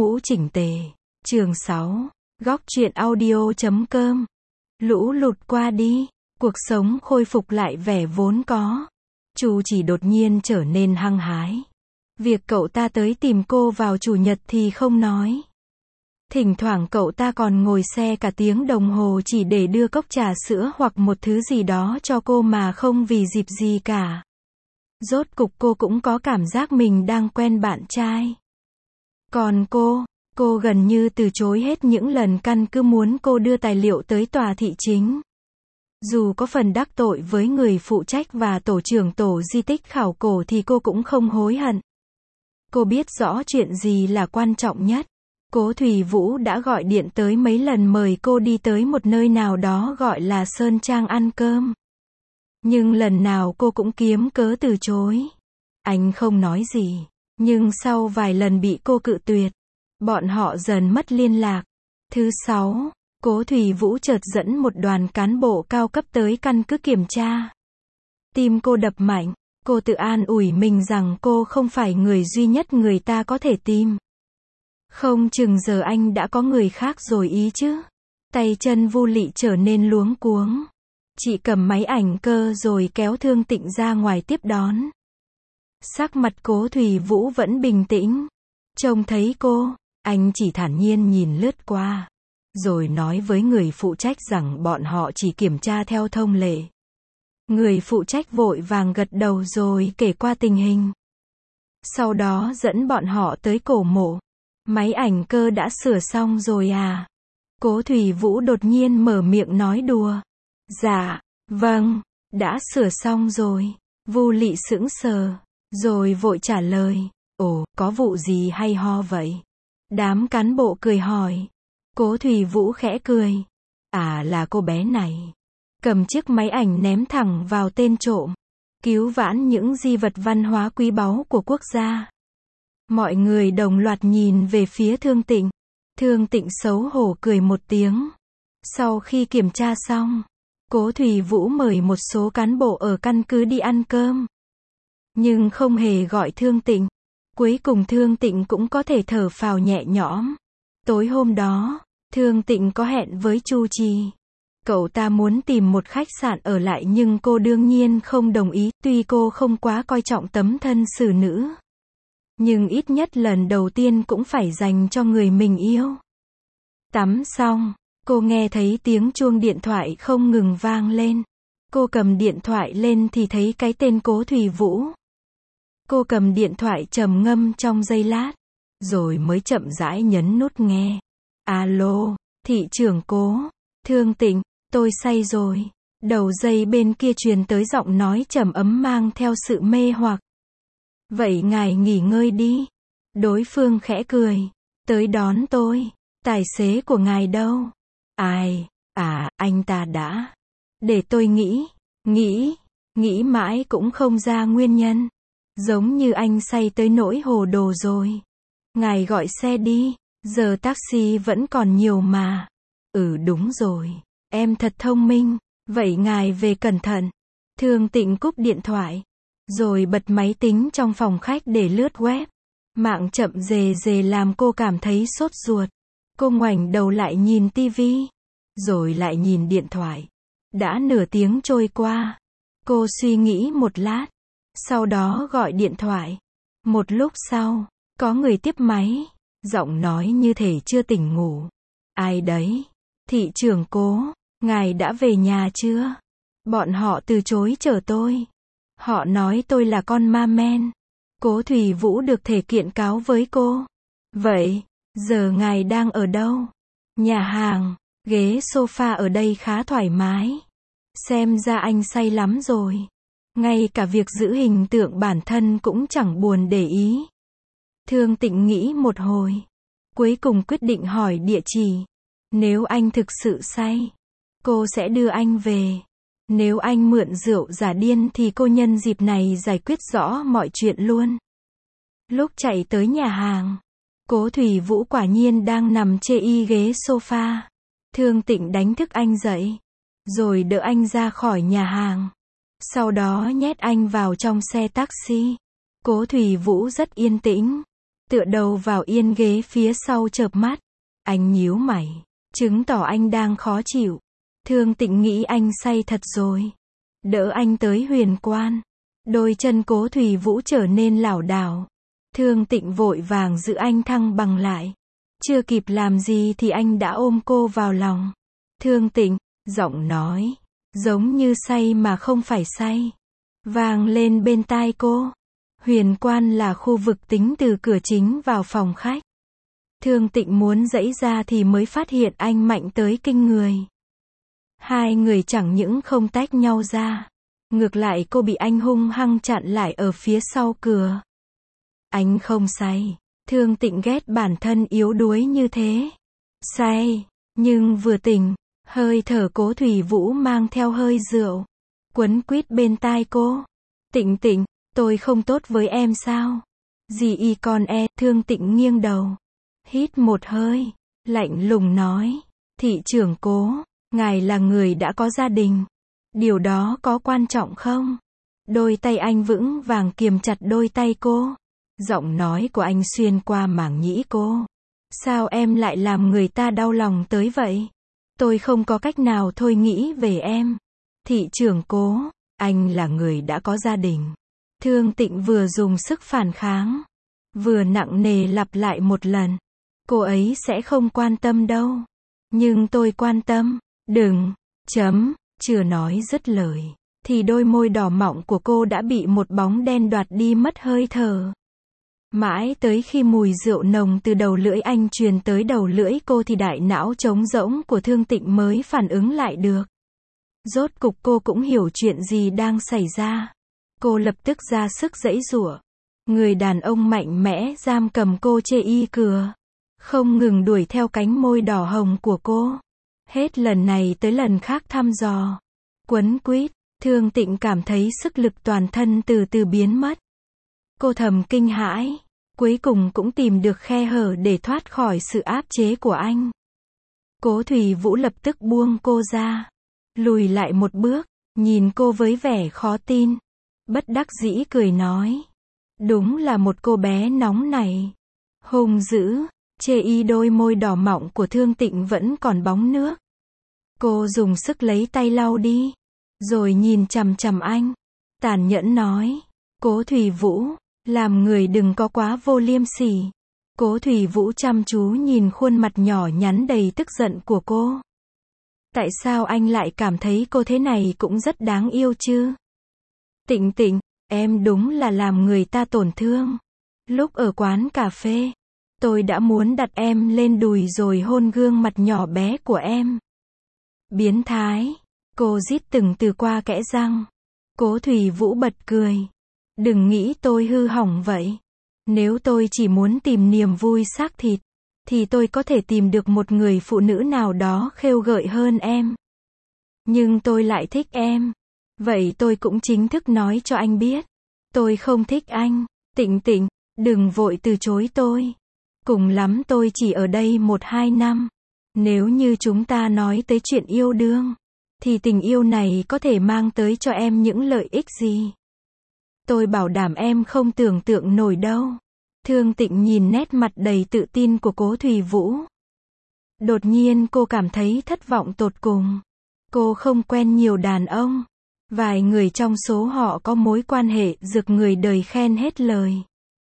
mũ chỉnh tề. Chương 6. Góc truyện audio.com. Lũ lụt qua đi, cuộc sống khôi phục lại vẻ vốn có. Chu Chỉ đột nhiên trở nên hăng hái. Việc cậu ta tới tìm cô vào chủ nhật thì không nói. Thỉnh thoảng cậu ta còn ngồi xe cả tiếng đồng hồ chỉ để đưa cốc trà sữa hoặc một thứ gì đó cho cô mà không vì dịp gì cả. Rốt cục cô cũng có cảm giác mình đang quen bạn trai. Còn cô gần như từ chối hết những lần căn cứ muốn cô đưa tài liệu tới tòa thị chính. Dù có phần đắc tội với người phụ trách và tổ trưởng tổ di tích khảo cổ thì cô cũng không hối hận. Cô biết rõ chuyện gì là quan trọng nhất. Cố Thủy Vũ đã gọi điện tới mấy lần mời cô đi tới một nơi nào đó gọi là Sơn Trang ăn cơm. Nhưng lần nào cô cũng kiếm cớ từ chối. Anh không nói gì. Nhưng sau vài lần bị cô cự tuyệt, bọn họ dần mất liên lạc. Thứ 6, Cố Thủy Vũ chợt dẫn một đoàn cán bộ cao cấp tới căn cứ kiểm tra. Tim cô đập mạnh, cô tự an ủi mình rằng cô không phải người duy nhất người ta có thể tìm. Không chừng giờ anh đã có người khác rồi ý chứ. Tay chân Vu Lị trở nên luống cuống. Chị cầm máy ảnh cơ rồi kéo Thương Tịnh ra ngoài tiếp đón. Sắc mặt Cố Thủy Vũ vẫn bình tĩnh. Trông thấy cô, anh chỉ thản nhiên nhìn lướt qua. Rồi nói với người phụ trách rằng bọn họ chỉ kiểm tra theo thông lệ. Người phụ trách vội vàng gật đầu rồi kể qua tình hình. Sau đó dẫn bọn họ tới cổ mộ. Máy ảnh cơ đã sửa xong rồi à? Cố Thủy Vũ đột nhiên mở miệng nói đùa. Dạ, vâng, đã sửa xong rồi. Vu Lị sững sờ, rồi vội trả lời. Ồ, có vụ gì hay ho vậy? Đám cán bộ cười hỏi. Cố Thủy Vũ khẽ cười. À, là cô bé này. Cầm chiếc máy ảnh ném thẳng vào tên trộm. Cứu vãn những di vật văn hóa quý báu của quốc gia. Mọi người đồng loạt nhìn về phía Thương Tịnh. Thương Tịnh xấu hổ cười một tiếng. Sau khi kiểm tra xong, Cố Thủy Vũ mời một số cán bộ ở căn cứ đi ăn cơm. Nhưng không hề gọi Thương Tịnh. Cuối cùng Thương Tịnh cũng có thể thở phào nhẹ nhõm. Tối hôm đó, Thương Tịnh có hẹn với Chu Trì. Cậu ta muốn tìm một khách sạn ở lại nhưng cô đương nhiên không đồng ý, tuy cô không quá coi trọng tấm thân xử nữ. Nhưng ít nhất lần đầu tiên cũng phải dành cho người mình yêu. Tắm xong, cô nghe thấy tiếng chuông điện thoại không ngừng vang lên. Cô cầm điện thoại lên thì thấy cái tên Cố Thủy Vũ. Cô cầm điện thoại trầm ngâm trong giây lát, rồi mới chậm rãi nhấn nút nghe. Alo, thị trưởng Cố, Thương Tịnh, tôi say rồi. Đầu dây bên kia truyền tới giọng nói trầm ấm mang theo sự mê hoặc. Vậy ngài nghỉ ngơi đi. Đối phương khẽ cười. Tới đón tôi. Tài xế của ngài đâu? Ai, anh ta đã. Để tôi nghĩ mãi cũng không ra nguyên nhân. Giống như anh say tới nỗi hồ đồ rồi. Ngài gọi xe đi, giờ taxi vẫn còn nhiều mà. Ừ đúng rồi, em thật thông minh, vậy ngài về cẩn thận. Thương Tịnh cúp điện thoại, rồi bật máy tính trong phòng khách để lướt web. Mạng chậm rề làm cô cảm thấy sốt ruột. Cô ngoảnh đầu lại nhìn tivi, rồi lại nhìn điện thoại. Đã nửa tiếng trôi qua. Cô suy nghĩ một lát, sau đó gọi điện thoại. Một lúc sau, có người tiếp máy, giọng nói như thể chưa tỉnh ngủ. Ai đấy? Thị trưởng Cố, ngài đã về nhà chưa? Bọn họ từ chối chở tôi. Họ nói tôi là con ma men. Cố Thủy Vũ được thể kiện cáo với cô. Vậy, giờ ngài đang ở đâu? Nhà hàng, ghế sofa ở đây khá thoải mái. Xem ra anh say lắm rồi. Ngay cả việc giữ hình tượng bản thân cũng chẳng buồn để ý. Thương Tịnh nghĩ một hồi. Cuối cùng quyết định hỏi địa chỉ. Nếu anh thực sự say, cô sẽ đưa anh về. Nếu anh mượn rượu giả điên thì cô nhân dịp này giải quyết rõ mọi chuyện luôn. Lúc chạy tới nhà hàng, Cố Thủy Vũ quả nhiên đang nằm chê y ghế sofa. Thương Tịnh đánh thức anh dậy, rồi đỡ anh ra khỏi nhà hàng. Sau đó nhét anh vào trong xe taxi. Cố Thủy Vũ rất yên tĩnh. tựa đầu vào yên ghế phía sau chợp mắt. Anh nhíu mày, chứng tỏ anh đang khó chịu. Thương Tịnh nghĩ anh say thật rồi. Đỡ anh tới huyền quan. Đôi chân Cố Thủy Vũ trở nên lảo đảo. Thương Tịnh vội vàng giữ anh thăng bằng lại. Chưa kịp làm gì thì anh đã ôm cô vào lòng. Thương Tịnh, giọng nói, giống như say mà không phải say, vang lên bên tai cô. Huyền quan là khu vực tính từ cửa chính vào phòng khách. Thương Tịnh muốn giãy ra thì mới phát hiện anh mạnh tới kinh người. Hai người chẳng những không tách nhau ra, ngược lại cô bị anh hung hăng chặn lại ở phía sau cửa. Anh không say. Thương Tịnh ghét bản thân yếu đuối như thế. Say, nhưng vừa tỉnh, hơi thở Cố Thủy Vũ mang theo hơi rượu, quấn quýt bên tai cô. Tịnh Tịnh, tôi không tốt với em sao? Gì y con e, Thương Tịnh nghiêng đầu, hít một hơi, lạnh lùng nói, thị trưởng Cố, ngài là người đã có gia đình. Điều đó có quan trọng không? Đôi tay anh vững vàng kiềm chặt đôi tay cô. Giọng nói của anh xuyên qua màng nhĩ cô. Sao em lại làm người ta đau lòng tới vậy? Tôi không có cách nào thôi nghĩ về em. Thị trưởng Cố, anh là người đã có gia đình. Thương Tịnh vừa dùng sức phản kháng, vừa nặng nề lặp lại một lần. Cô ấy sẽ không quan tâm đâu. Nhưng tôi quan tâm. Đừng, chưa nói dứt lời, thì đôi môi đỏ mọng của cô đã bị một bóng đen đoạt đi mất hơi thở. Mãi tới khi mùi rượu nồng từ đầu lưỡi anh truyền tới đầu lưỡi cô thì đại não trống rỗng của Thương Tịnh mới phản ứng lại được. Rốt cục cô cũng hiểu chuyện gì đang xảy ra. Cô lập tức ra sức giãy giụa. Người đàn ông mạnh mẽ giam cầm cô chê y cửa, không ngừng đuổi theo cánh môi đỏ hồng của cô. Hết lần này tới lần khác thăm dò, quấn quýt. Thương Tịnh cảm thấy sức lực toàn thân từ từ biến mất. Cô thầm kinh hãi, cuối cùng cũng tìm được khe hở để thoát khỏi sự áp chế của anh. Cố Thủy Vũ lập tức buông cô ra, lùi lại một bước, nhìn cô với vẻ khó tin. Bất đắc dĩ cười nói, đúng là một cô bé nóng này, hung dữ. Chê y đôi môi đỏ mọng của Thương Tịnh vẫn còn bóng nước. Cô dùng sức lấy tay lau đi, rồi nhìn chằm chằm anh, tàn nhẫn nói, Cố Thủy Vũ, làm người đừng có quá vô liêm sỉ. Cố Thủy Vũ chăm chú nhìn khuôn mặt nhỏ nhắn đầy tức giận của cô. Tại sao anh lại cảm thấy cô thế này cũng rất đáng yêu chứ? Tịnh Tịnh, em đúng là làm người ta tổn thương. Lúc ở quán cà phê, tôi đã muốn đặt em lên đùi rồi hôn gương mặt nhỏ bé của em. Biến thái. Cô rít từng từ qua kẽ răng. Cố Thủy Vũ bật cười. Đừng nghĩ tôi hư hỏng vậy. Nếu tôi chỉ muốn tìm niềm vui xác thịt, thì tôi có thể tìm được một người phụ nữ nào đó khêu gợi hơn em. Nhưng tôi lại thích em. Vậy tôi cũng chính thức nói cho anh biết. Tôi không thích anh. Tịnh Tịnh, đừng vội từ chối tôi. Cùng lắm tôi chỉ ở đây 1-2 năm. Nếu như chúng ta nói tới chuyện yêu đương, thì tình yêu này có thể mang tới cho em những lợi ích gì? Tôi bảo đảm em không tưởng tượng nổi đâu. Thương Tịnh nhìn nét mặt đầy tự tin của Cố Thủy Vũ. Đột nhiên cô cảm thấy thất vọng tột cùng. Cô không quen nhiều đàn ông. Vài người trong số họ có mối quan hệ rực người đời khen hết lời.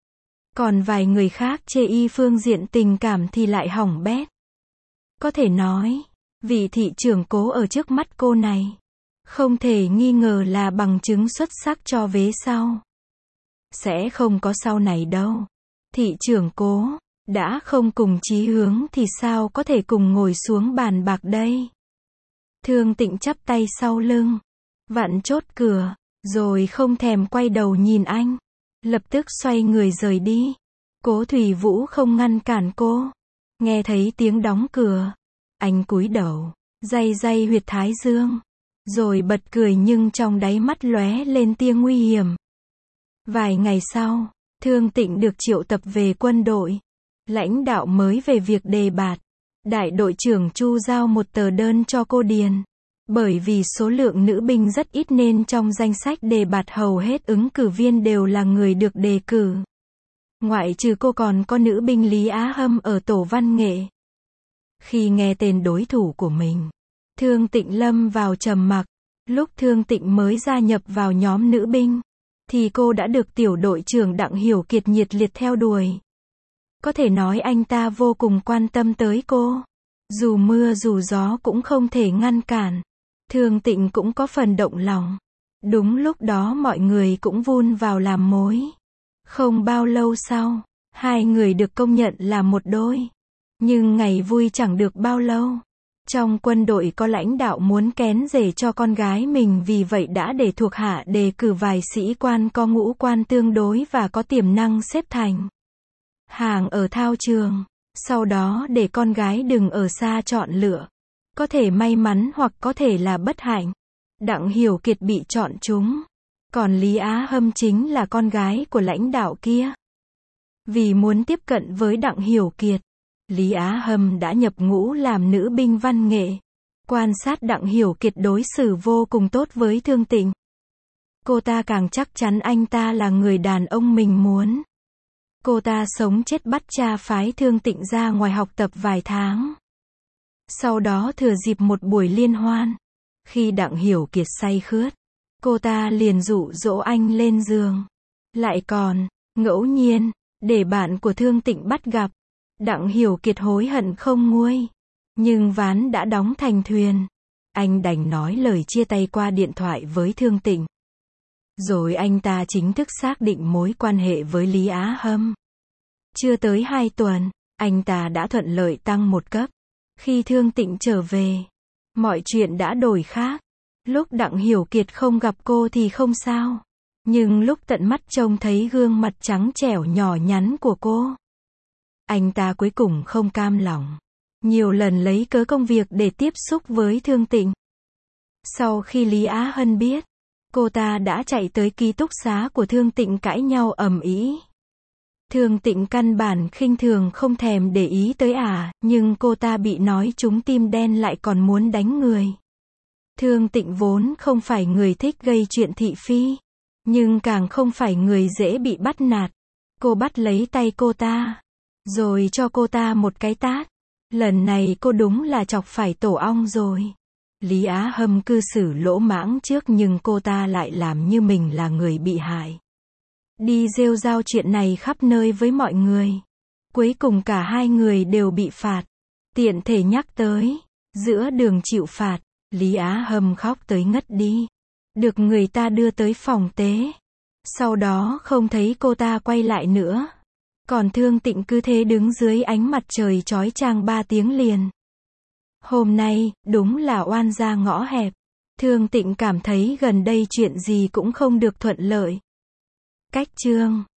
Còn vài người khác chê y phương diện tình cảm thì lại hỏng bét. Có thể nói, vị thị trưởng Cố ở trước mắt cô này, không thể nghi ngờ là bằng chứng xuất sắc cho vế sau. Sẽ không có sau này đâu. Thị trưởng Cố, đã không cùng chí hướng thì sao có thể cùng ngồi xuống bàn bạc đây? Thương Tịnh chắp tay sau lưng, vặn chốt cửa, rồi không thèm quay đầu nhìn anh. Lập tức xoay người rời đi. Cố Thủy Vũ không ngăn cản cô. Nghe thấy tiếng đóng cửa, anh cúi đầu, day day huyệt thái dương, rồi bật cười nhưng trong đáy mắt lóe lên tia nguy hiểm. Vài ngày sau, Thương Tịnh được triệu tập về quân đội. Lãnh đạo mới về việc đề bạt. Đại đội trưởng Chu giao một tờ đơn cho cô điền. Bởi vì số lượng nữ binh rất ít nên trong danh sách đề bạt hầu hết ứng cử viên đều là người được đề cử. Ngoại trừ cô còn có nữ binh Lý Á Hâm ở tổ văn nghệ. Khi nghe tên đối thủ của mình, Thương Tịnh lâm vào trầm mặc. Lúc Thương Tịnh mới gia nhập vào nhóm nữ binh, thì cô đã được tiểu đội trưởng Đặng Hiểu Kiệt nhiệt liệt theo đuổi. Có thể nói anh ta vô cùng quan tâm tới cô. Dù mưa dù gió cũng không thể ngăn cản. Thương Tịnh cũng có phần động lòng. Đúng lúc đó mọi người cũng vun vào làm mối. Không bao lâu sau, hai người được công nhận là một đôi. Nhưng ngày vui chẳng được bao lâu. Trong quân đội có lãnh đạo muốn kén rể cho con gái mình, vì vậy đã để thuộc hạ đề cử vài sĩ quan có ngũ quan tương đối và có tiềm năng xếp thành hàng ở thao trường. Sau đó để con gái đừng ở xa chọn lựa. Có thể may mắn hoặc có thể là bất hạnh. Đặng Hiểu Kiệt bị chọn trúng. Còn Lý Á Hâm chính là con gái của lãnh đạo kia. Vì muốn tiếp cận với Đặng Hiểu Kiệt, Lý Á Hâm đã nhập ngũ làm nữ binh văn nghệ. Quan sát Đặng Hiểu Kiệt đối xử vô cùng tốt với Thương Tịnh. Cô ta càng chắc chắn anh ta là người đàn ông mình muốn. Cô ta sống chết bắt cha phái Thương Tịnh ra ngoài học tập vài tháng. Sau đó thừa dịp một buổi liên hoan, khi Đặng Hiểu Kiệt say khướt, cô ta liền dụ dỗ anh lên giường. Lại còn, ngẫu nhiên, để bạn của Thương Tịnh bắt gặp. Đặng Hiểu Kiệt hối hận không nguôi. Nhưng ván đã đóng thành thuyền. Anh đành nói lời chia tay qua điện thoại với Thương Tịnh. Rồi anh ta chính thức xác định mối quan hệ với Lý Á Hâm. Chưa tới 2 tuần, anh ta đã thuận lợi tăng một cấp. Khi Thương Tịnh trở về, mọi chuyện đã đổi khác. Lúc Đặng Hiểu Kiệt không gặp cô thì không sao. Nhưng lúc tận mắt trông thấy gương mặt trắng trẻo nhỏ nhắn của cô, anh ta cuối cùng không cam lòng. Nhiều lần lấy cớ công việc để tiếp xúc với Thương Tịnh. Sau khi Lý Á Hân biết, cô ta đã chạy tới ký túc xá của Thương Tịnh cãi nhau ầm ĩ. Thương Tịnh căn bản khinh thường không thèm để ý tới nhưng cô ta bị nói trúng tim đen lại còn muốn đánh người. Thương Tịnh vốn không phải người thích gây chuyện thị phi, nhưng càng không phải người dễ bị bắt nạt. Cô bắt lấy tay cô ta, rồi cho cô ta một cái tát. Lần này cô đúng là chọc phải tổ ong rồi. Lý Á Hâm cư xử lỗ mãng trước nhưng cô ta lại làm như mình là người bị hại. Đi rêu rao chuyện này khắp nơi với mọi người. Cuối cùng cả hai người đều bị phạt. Tiện thể nhắc tới, giữa đường chịu phạt, Lý Á Hâm khóc tới ngất đi. Được người ta đưa tới phòng tế. Sau đó không thấy cô ta quay lại nữa. Còn Thương Tịnh cứ thế đứng dưới ánh mặt trời chói chang 3 tiếng liền. Hôm nay, đúng là oan gia ngõ hẹp. Thương Tịnh cảm thấy gần đây chuyện gì cũng không được thuận lợi. Cách chương